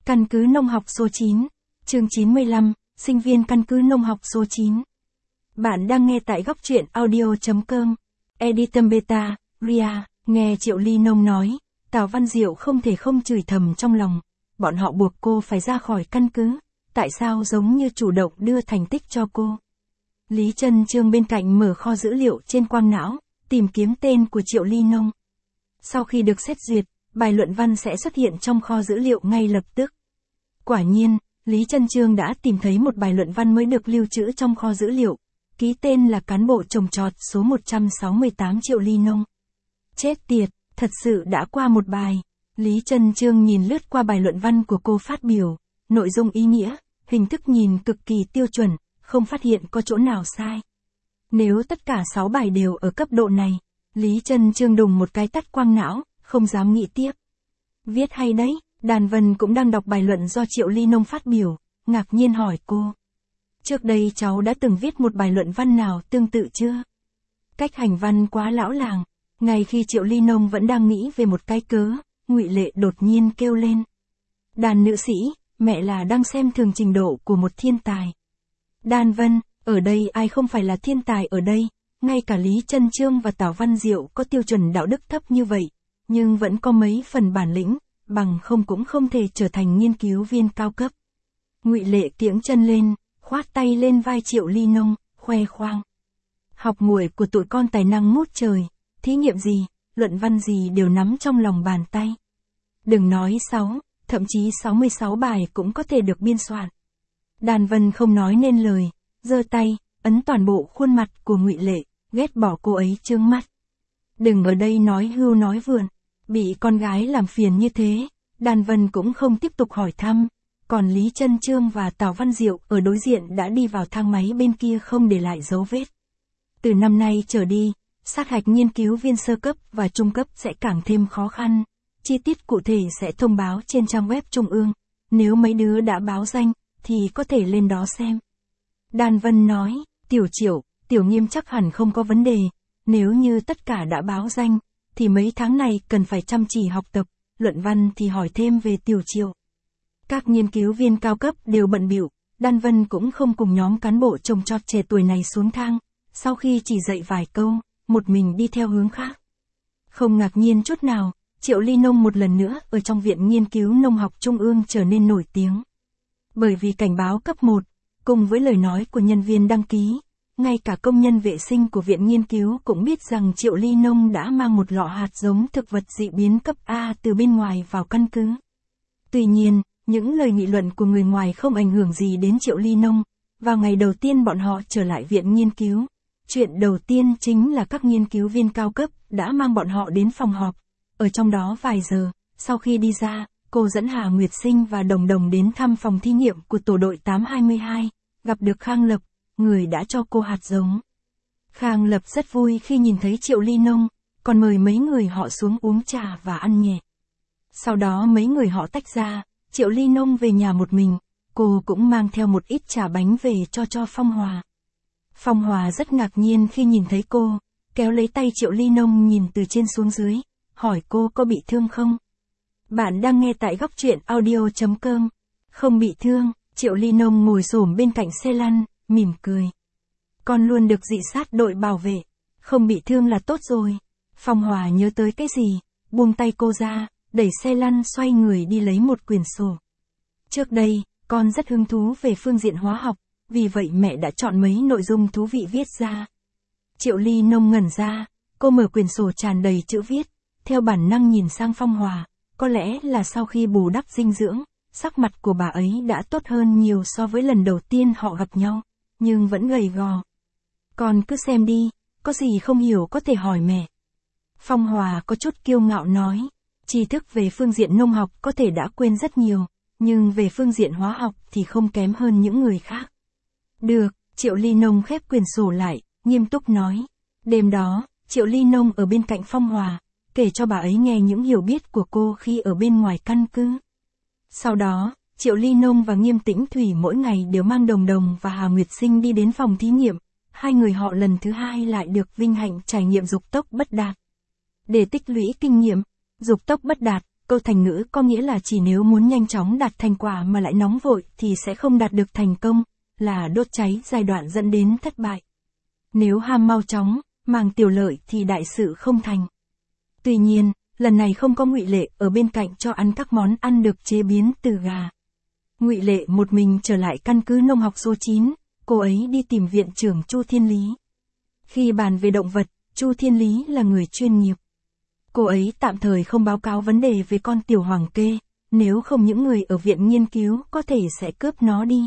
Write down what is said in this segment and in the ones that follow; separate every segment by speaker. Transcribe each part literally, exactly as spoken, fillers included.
Speaker 1: Căn cứ nông học số chín, chương chín mươi lăm, sinh viên căn cứ nông học số chín. Bạn đang nghe tại góc truyện audio.com. Editum Beta, Ria, nghe Triệu Ly Nông nói, Tào Văn Diệu không thể không chửi thầm trong lòng. Bọn họ buộc cô phải ra khỏi căn cứ, tại sao giống như chủ động đưa thành tích cho cô. Lý Trân Trương bên cạnh mở kho dữ liệu trên quang não, tìm kiếm tên của Triệu Ly Nông. Sau khi được xét duyệt, bài luận văn sẽ xuất hiện trong kho dữ liệu ngay lập tức. Quả nhiên, Lý Trân Trương đã tìm thấy một bài luận văn mới được lưu trữ trong kho dữ liệu, ký tên là cán bộ trồng trọt số một trăm sáu mươi tám Triệu Ly Nông. Chết tiệt, thật sự đã qua một bài. Lý Trân Trương nhìn lướt qua bài luận văn của cô phát biểu, nội dung ý nghĩa, hình thức nhìn cực kỳ tiêu chuẩn, không phát hiện có chỗ nào sai. Nếu tất cả sáu bài đều ở cấp độ này, Lý Trân Trương đùng một cái tắt quang não, không dám nghĩ tiếp. Viết hay đấy, Đàn Vân cũng đang đọc bài luận do Triệu Ly Nông phát biểu, ngạc nhiên hỏi cô. Trước đây cháu đã từng viết một bài luận văn nào tương tự chưa? Cách hành văn quá lão làng, ngay khi Triệu Ly Nông vẫn đang nghĩ về một cái cớ, Ngụy Lệ đột nhiên kêu lên. Đàn nữ sĩ, mẹ là đang xem thường trình độ của một thiên tài. Đàn Vân, ở đây ai không phải là thiên tài ở đây, ngay cả Lý Trân Trương và Tào Văn Diệu có tiêu chuẩn đạo đức thấp như vậy, nhưng vẫn có mấy phần bản lĩnh, bằng không cũng không thể trở thành nghiên cứu viên cao cấp. Ngụy Lệ kiễng chân lên, khoát tay lên vai Triệu Ly Nông, khoe khoang. Học muội của tụi con tài năng ngút trời, thí nghiệm gì, luận văn gì đều nắm trong lòng bàn tay. Đừng nói sáu, thậm chí sáu mươi sáu bài cũng có thể được biên soạn. Đàn Vân không nói nên lời, giơ tay, ấn toàn bộ khuôn mặt của Ngụy Lệ, ghét bỏ cô ấy trương mắt. Đừng ở đây nói hưu nói vượn, bị con gái làm phiền như thế, Đàn Vân cũng không tiếp tục hỏi thăm, còn Lý Trân Trương và Tào Văn Diệu ở đối diện đã đi vào thang máy bên kia không để lại dấu vết. Từ năm nay trở đi, sát hạch nghiên cứu viên sơ cấp và trung cấp sẽ càng thêm khó khăn, chi tiết cụ thể sẽ thông báo trên trang web trung ương, nếu mấy đứa đã báo danh, thì có thể lên đó xem. Đàn Vân nói, Tiểu Triệu, Tiểu Nghiêm chắc hẳn không có vấn đề, nếu như tất cả đã báo danh, thì mấy tháng này cần phải chăm chỉ học tập, luận văn thì hỏi thêm về Tiểu Triệu. Các nghiên cứu viên cao cấp đều bận bịu, Đan Vân cũng không cùng nhóm cán bộ trồng trọt trẻ tuổi này xuống thang, sau khi chỉ dạy vài câu, một mình đi theo hướng khác. Không ngạc nhiên chút nào, Triệu Ly Nông một lần nữa ở trong Viện Nghiên cứu Nông học Trung ương trở nên nổi tiếng. Bởi vì cảnh báo cấp một, cùng với lời nói của nhân viên đăng ký, ngay cả công nhân vệ sinh của Viện Nghiên cứu cũng biết rằng Triệu Ly Nông đã mang một lọ hạt giống thực vật dị biến cấp A từ bên ngoài vào căn cứ. Tuy nhiên, những lời nghị luận của người ngoài không ảnh hưởng gì đến Triệu Ly Nông. Vào ngày đầu tiên bọn họ trở lại Viện Nghiên cứu, chuyện đầu tiên chính là các nghiên cứu viên cao cấp đã mang bọn họ đến phòng họp. Ở trong đó vài giờ, sau khi đi ra, cô dẫn Hà Nguyệt Sinh và Đồng Đồng đến thăm phòng thí nghiệm của tổ đội tám hai hai, gặp được Khang Lập, người đã cho cô hạt giống. Khang Lập rất vui khi nhìn thấy Triệu Ly Nông, còn mời mấy người họ xuống uống trà và ăn nhẹ. Sau đó mấy người họ tách ra, Triệu Ly Nông về nhà một mình, cô cũng mang theo một ít trà bánh về cho cho Phong Hòa. Phong Hòa rất ngạc nhiên khi nhìn thấy cô, kéo lấy tay Triệu Ly Nông nhìn từ trên xuống dưới, hỏi cô có bị thương không? Bạn đang nghe tại góc truyện audio.com. Không bị thương, Triệu Ly Nông ngồi xổm bên cạnh xe lăn, mỉm cười. Con luôn được dị sát đội bảo vệ, không bị thương là tốt rồi. Phong Hòa nhớ tới cái gì, buông tay cô ra, đẩy xe lăn xoay người đi lấy một quyển sổ. Trước đây, con rất hứng thú về phương diện hóa học, vì vậy mẹ đã chọn mấy nội dung thú vị viết ra. Triệu Ly Nông ngẩn ra, cô mở quyển sổ tràn đầy chữ viết, theo bản năng nhìn sang Phong Hòa, có lẽ là sau khi bù đắp dinh dưỡng, sắc mặt của bà ấy đã tốt hơn nhiều so với lần đầu tiên họ gặp nhau, nhưng vẫn gầy gò. Con cứ xem đi, có gì không hiểu có thể hỏi mẹ. Phong Hòa có chút kiêu ngạo nói, tri thức về phương diện nông học có thể đã quên rất nhiều, nhưng về phương diện hóa học thì không kém hơn những người khác. Được, Triệu Ly Nông khép quyển sổ lại, nghiêm túc nói. Đêm đó, Triệu Ly Nông ở bên cạnh Phong Hòa, kể cho bà ấy nghe những hiểu biết của cô khi ở bên ngoài căn cứ. Sau đó, Triệu Ly Nông và Nghiêm Tĩnh Thủy mỗi ngày đều mang Đồng Đồng và Hà Nguyệt Sinh đi đến phòng thí nghiệm, hai người họ lần thứ hai lại được vinh hạnh trải nghiệm dục tốc bất đạt. Để tích lũy kinh nghiệm, dục tốc bất đạt, câu thành ngữ có nghĩa là chỉ nếu muốn nhanh chóng đạt thành quả mà lại nóng vội thì sẽ không đạt được thành công, là đốt cháy giai đoạn dẫn đến thất bại. Nếu ham mau chóng, màng tiểu lợi thì đại sự không thành. Tuy nhiên, lần này không có Ngụy Lệ ở bên cạnh cho ăn các món ăn được chế biến từ gà. Ngụy Lệ một mình trở lại căn cứ nông học số chín, cô ấy đi tìm viện trưởng Chu Thiên Lý. Khi bàn về động vật, Chu Thiên Lý là người chuyên nghiệp. Cô ấy tạm thời không báo cáo vấn đề về con tiểu hoàng kê, nếu không những người ở viện nghiên cứu có thể sẽ cướp nó đi.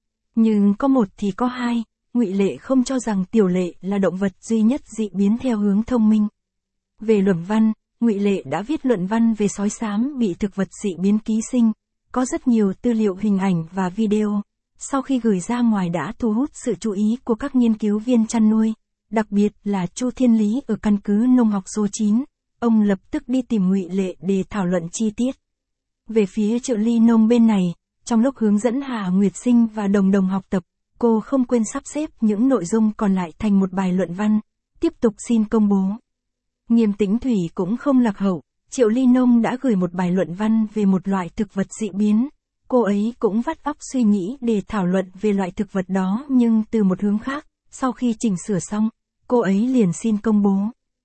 Speaker 1: Nhưng có một thì có hai, Ngụy Lệ không cho rằng tiểu lệ là động vật duy nhất dị biến theo hướng thông minh. Về luận văn, Ngụy Lệ đã viết luận văn về sói xám bị thực vật dị biến ký sinh, có rất nhiều tư liệu hình ảnh và video. Sau khi gửi ra ngoài đã thu hút sự chú ý của các nghiên cứu viên chăn nuôi, đặc biệt là Chu Thiên Lý ở căn cứ nông học số chín. Ông lập tức đi tìm Ngụy Lệ để thảo luận chi tiết. Về phía Triệu Ly Nông bên này, trong lúc hướng dẫn Hà Nguyệt Sinh và Đồng Đồng học tập, cô không quên sắp xếp những nội dung còn lại thành một bài luận văn, tiếp tục xin công bố. Nghiêm Tĩnh Thủy cũng không lạc hậu, Triệu Ly Nông đã gửi một bài luận văn về một loại thực vật dị biến. Cô ấy cũng vắt óc suy nghĩ để thảo luận về loại thực vật đó nhưng từ một hướng khác, sau khi chỉnh sửa xong, cô ấy liền xin công bố.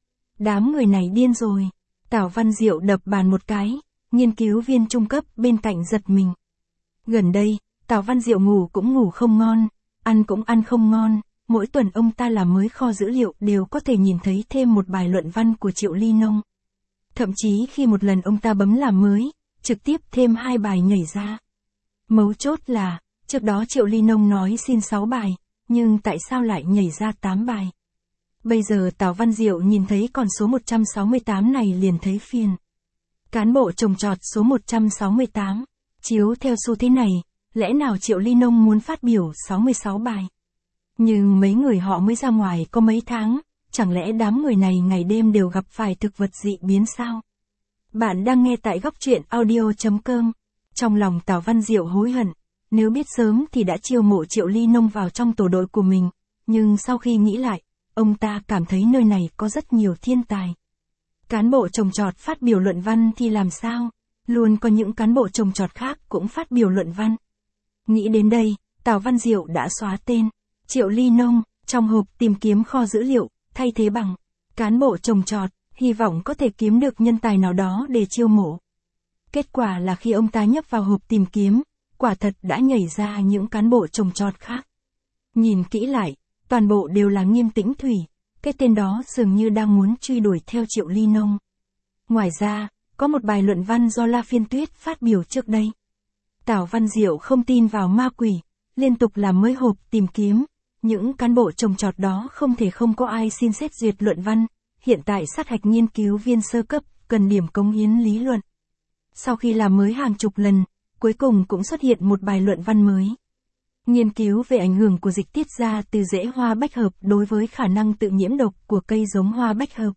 Speaker 1: Đám người này điên rồi. Tào Văn Diệu đập bàn một cái, nghiên cứu viên trung cấp bên cạnh giật mình. Gần đây, Tào Văn Diệu ngủ cũng ngủ không ngon, ăn cũng ăn không ngon, mỗi tuần ông ta làm mới kho dữ liệu đều có thể nhìn thấy thêm một bài luận văn của Triệu Ly Nông. Thậm chí khi một lần ông ta bấm làm mới, trực tiếp thêm hai bài nhảy ra. Mấu chốt là, trước đó Triệu Ly Nông nói xin sáu bài, nhưng tại sao lại nhảy ra tám bài? Bây giờ Tào Văn Diệu nhìn thấy con số một trăm sáu mươi tám này liền thấy phiền. Cán bộ trồng trọt số một trăm sáu mươi tám, chiếu theo xu thế này, lẽ nào Triệu Ly Nông muốn phát biểu sáu mươi sáu bài? Nhưng mấy người họ mới ra ngoài có mấy tháng, chẳng lẽ đám người này ngày đêm đều gặp phải thực vật dị biến sao? Bạn đang nghe tại góc truyện audio chấm com. Trong lòng Tào Văn Diệu hối hận, nếu biết sớm thì đã chiêu mộ Triệu Ly Nông vào trong tổ đội của mình, nhưng sau khi nghĩ lại, ông ta cảm thấy nơi này có rất nhiều thiên tài. Cán bộ trồng trọt phát biểu luận văn thì làm sao? Luôn có những cán bộ trồng trọt khác cũng phát biểu luận văn. Nghĩ đến đây, Tào Văn Diệu đã xóa tên Triệu Ly Nông trong hộp tìm kiếm kho dữ liệu, thay thế bằng cán bộ trồng trọt, hy vọng có thể kiếm được nhân tài nào đó để chiêu mộ. Kết quả là khi ông ta nhấp vào hộp tìm kiếm, quả thật đã nhảy ra những cán bộ trồng trọt khác. Nhìn kỹ lại, toàn bộ đều là Nghiêm Tĩnh Thủy, cái tên đó dường như đang muốn truy đuổi theo Triệu Ly Nông. Ngoài ra, có một bài luận văn do La Phiên Tuyết phát biểu trước đây. Tào Văn Diệu không tin vào ma quỷ, liên tục làm mới hộp tìm kiếm, những cán bộ trồng trọt đó không thể không có ai xin xét duyệt luận văn, hiện tại sát hạch nghiên cứu viên sơ cấp, cần điểm cống hiến lý luận. Sau khi làm mới hàng chục lần, cuối cùng cũng xuất hiện một bài luận văn mới. Nghiên cứu về ảnh hưởng của dịch tiết ra từ rễ hoa bách hợp đối với khả năng tự nhiễm độc của cây giống hoa bách hợp.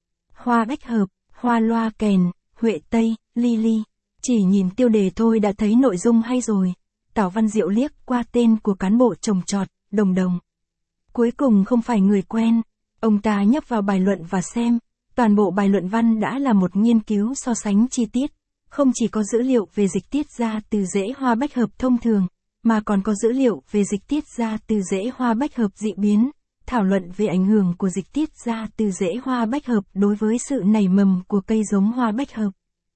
Speaker 1: Hoa bách hợp, hoa loa kèn, huệ tây, lily. Chỉ nhìn tiêu đề thôi đã thấy nội dung hay rồi. Tào Văn Diệu liếc qua tên của cán bộ trồng trọt, Đồng Đồng. Cuối cùng không phải người quen, ông ta nhấp vào bài luận và xem, toàn bộ bài luận văn đã là một nghiên cứu so sánh chi tiết, không chỉ có dữ liệu về dịch tiết ra từ rễ hoa bách hợp thông thường, mà còn có dữ liệu về dịch tiết ra từ rễ hoa bách hợp dị biến, thảo luận về ảnh hưởng của dịch tiết ra từ rễ hoa bách hợp đối với sự nảy mầm của cây giống hoa bách hợp.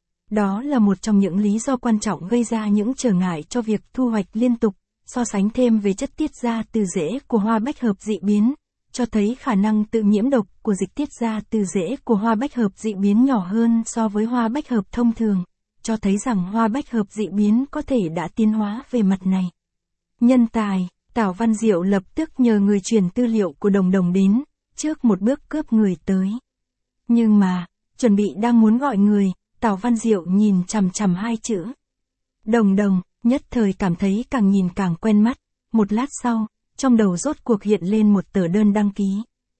Speaker 1: Đó là một trong những lý do quan trọng gây ra những trở ngại cho việc thu hoạch liên tục, so sánh thêm về chất tiết ra từ rễ của hoa bách hợp dị biến, cho thấy khả năng tự nhiễm độc của dịch tiết ra từ rễ của hoa bách hợp dị biến nhỏ hơn so với hoa bách hợp thông thường, cho thấy rằng hoa bách hợp dị biến có thể đã tiến hóa về mặt này. Nhân tài, Tào Văn Diệu lập tức nhờ người truyền tư liệu của Đồng Đồng đến, trước một bước cướp người tới. Nhưng mà, chuẩn bị đang muốn gọi người, Tào Văn Diệu nhìn chằm chằm hai chữ Đồng Đồng, nhất thời cảm thấy càng nhìn càng quen mắt, một lát sau, trong đầu rốt cuộc hiện lên một tờ đơn đăng ký.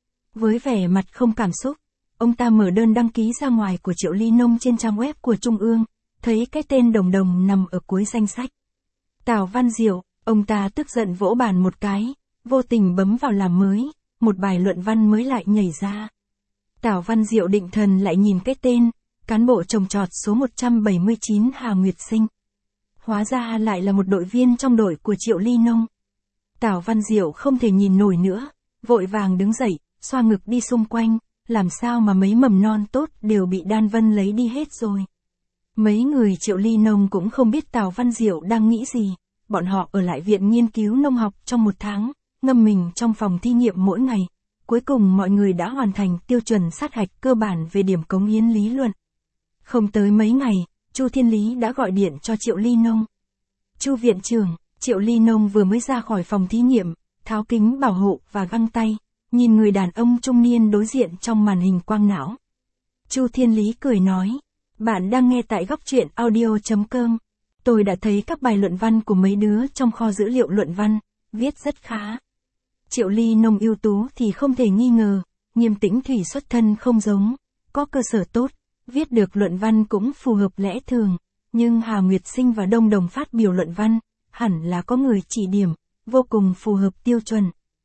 Speaker 1: Với vẻ mặt không cảm xúc, ông ta mở đơn đăng ký ra ngoài của Triệu Ly Nông trên trang web của Trung ương, thấy cái tên Đồng Đồng nằm ở cuối danh sách. Tào Văn Diệu, ông ta tức giận vỗ bàn một cái, vô tình bấm vào làm mới, một bài luận văn mới lại nhảy ra. Tào Văn Diệu định thần lại nhìn cái tên, cán bộ trồng trọt số một trăm bảy mươi chín Hà Nguyệt Sinh. Hóa ra lại là một đội viên trong đội của Triệu Ly Nông. Tào Văn Diệu không thể nhìn nổi nữa, vội vàng đứng dậy, xoa ngực đi xung quanh, làm sao mà mấy mầm non tốt đều bị Đan Vân lấy đi hết rồi. Mấy người Triệu Ly Nông cũng không biết Tào Văn Diệu đang nghĩ gì, bọn họ ở lại viện nghiên cứu nông học trong một tháng, ngâm mình trong phòng thí nghiệm mỗi ngày. Cuối cùng mọi người đã hoàn thành tiêu chuẩn sát hạch cơ bản về điểm cống hiến lý luận. Không tới mấy ngày, Chu Thiên Lý đã gọi điện cho Triệu Ly Nông. Chu viện trưởng, Triệu Ly Nông vừa mới ra khỏi phòng thí nghiệm, tháo kính bảo hộ và găng tay, nhìn người đàn ông trung niên đối diện trong màn hình quang não. Chu Thiên Lý cười nói, bạn đang nghe tại góc truyện audio chấm com. Tôi đã thấy các bài luận văn của mấy đứa trong kho dữ liệu luận văn, viết rất khá. Triệu Ly Nông ưu tú thì không thể nghi ngờ, Nghiêm Tĩnh Thủy xuất thân không giống, có cơ sở tốt, viết được luận văn cũng phù hợp lẽ thường, nhưng Hà Nguyệt Sinh và Đông Đồng phát biểu luận văn, hẳn là có người chỉ điểm, vô cùng phù hợp tiêu chuẩn.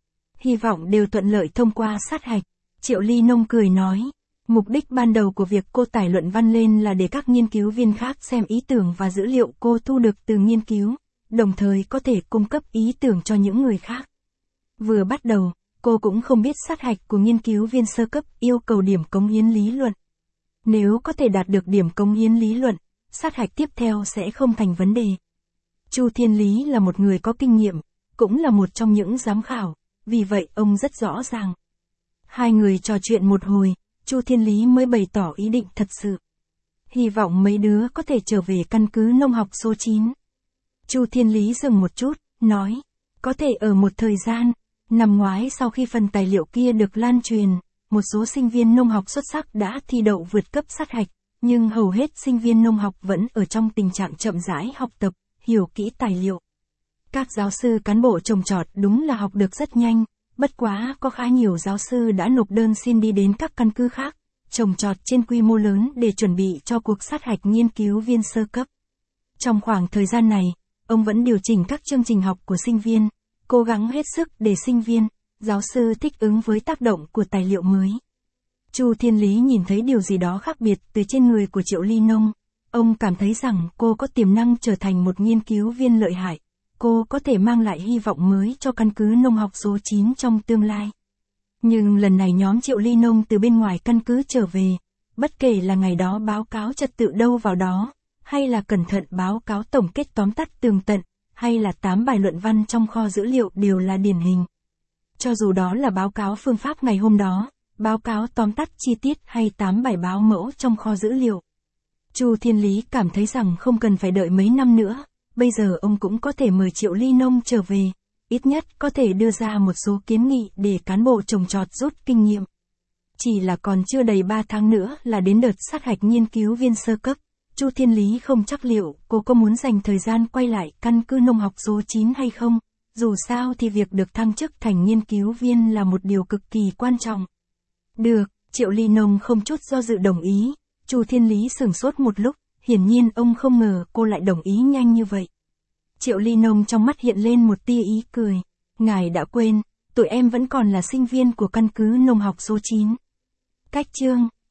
Speaker 1: Hy vọng đều thuận lợi thông qua sát hạch. Triệu Ly Nông cười nói, mục đích ban đầu của việc cô tải luận văn lên là để các nghiên cứu viên khác xem ý tưởng và dữ liệu cô thu được từ nghiên cứu, đồng thời có thể cung cấp ý tưởng cho những người khác. Vừa bắt đầu, cô cũng không biết sát hạch của nghiên cứu viên sơ cấp yêu cầu điểm cống hiến lý luận. Nếu có thể đạt được điểm cống hiến lý luận, sát hạch tiếp theo sẽ không thành vấn đề. Chu Thiên Lý là một người có kinh nghiệm, cũng là một trong những giám khảo, vì vậy ông rất rõ ràng. Hai người trò chuyện một hồi, Chu Thiên Lý mới bày tỏ ý định thật sự. Hy vọng mấy đứa có thể trở về căn cứ nông học số chín. Chu Thiên Lý dừng một chút, nói, có thể ở một thời gian. Năm ngoái sau khi phần tài liệu kia được lan truyền, một số sinh viên nông học xuất sắc đã thi đậu vượt cấp sát hạch, nhưng hầu hết sinh viên nông học vẫn ở trong tình trạng chậm rãi học tập, hiểu kỹ tài liệu. Các giáo sư cán bộ trồng trọt đúng là học được rất nhanh, bất quá có khá nhiều giáo sư đã nộp đơn xin đi đến các căn cứ khác, trồng trọt trên quy mô lớn để chuẩn bị cho cuộc sát hạch nghiên cứu viên sơ cấp. Trong khoảng thời gian này, ông vẫn điều chỉnh các chương trình học của sinh viên, cố gắng hết sức để sinh viên, giáo sư thích ứng với tác động của tài liệu mới. Chu Thiên Lý nhìn thấy điều gì đó khác biệt từ trên người của Triệu Ly Nông. Ông cảm thấy rằng cô có tiềm năng trở thành một nghiên cứu viên lợi hại. Cô có thể mang lại hy vọng mới cho căn cứ nông học số chín trong tương lai. Nhưng lần này nhóm Triệu Ly Nông từ bên ngoài căn cứ trở về, bất kể là ngày đó báo cáo trật tự đâu vào đó, hay là cẩn thận báo cáo tổng kết tóm tắt tường tận, hay là tám bài luận văn trong kho dữ liệu đều là điển hình. Cho dù đó là báo cáo phương pháp ngày hôm đó, báo cáo tóm tắt chi tiết hay tám bài báo mẫu trong kho dữ liệu. Chu Thiên Lý cảm thấy rằng không cần phải đợi mấy năm nữa, bây giờ ông cũng có thể mời Triệu Ly Nông trở về, ít nhất có thể đưa ra một số kiến nghị để cán bộ trồng trọt rút kinh nghiệm. Chỉ là còn chưa đầy ba tháng nữa là đến đợt sát hạch nghiên cứu viên sơ cấp, Chu Thiên Lý không chắc liệu cô có muốn dành thời gian quay lại căn cứ nông học số chín hay không, dù sao thì việc được thăng chức thành nghiên cứu viên là một điều cực kỳ quan trọng. Được, Triệu Ly Nông không chút do dự đồng ý. Chu Thiên Lý sửng sốt một lúc, hiển nhiên ông không ngờ cô lại đồng ý nhanh như vậy. Triệu Ly Nông trong mắt hiện lên một tia ý cười. Ngài đã quên, tụi em vẫn còn là sinh viên của căn cứ nông học số chín. Cách chương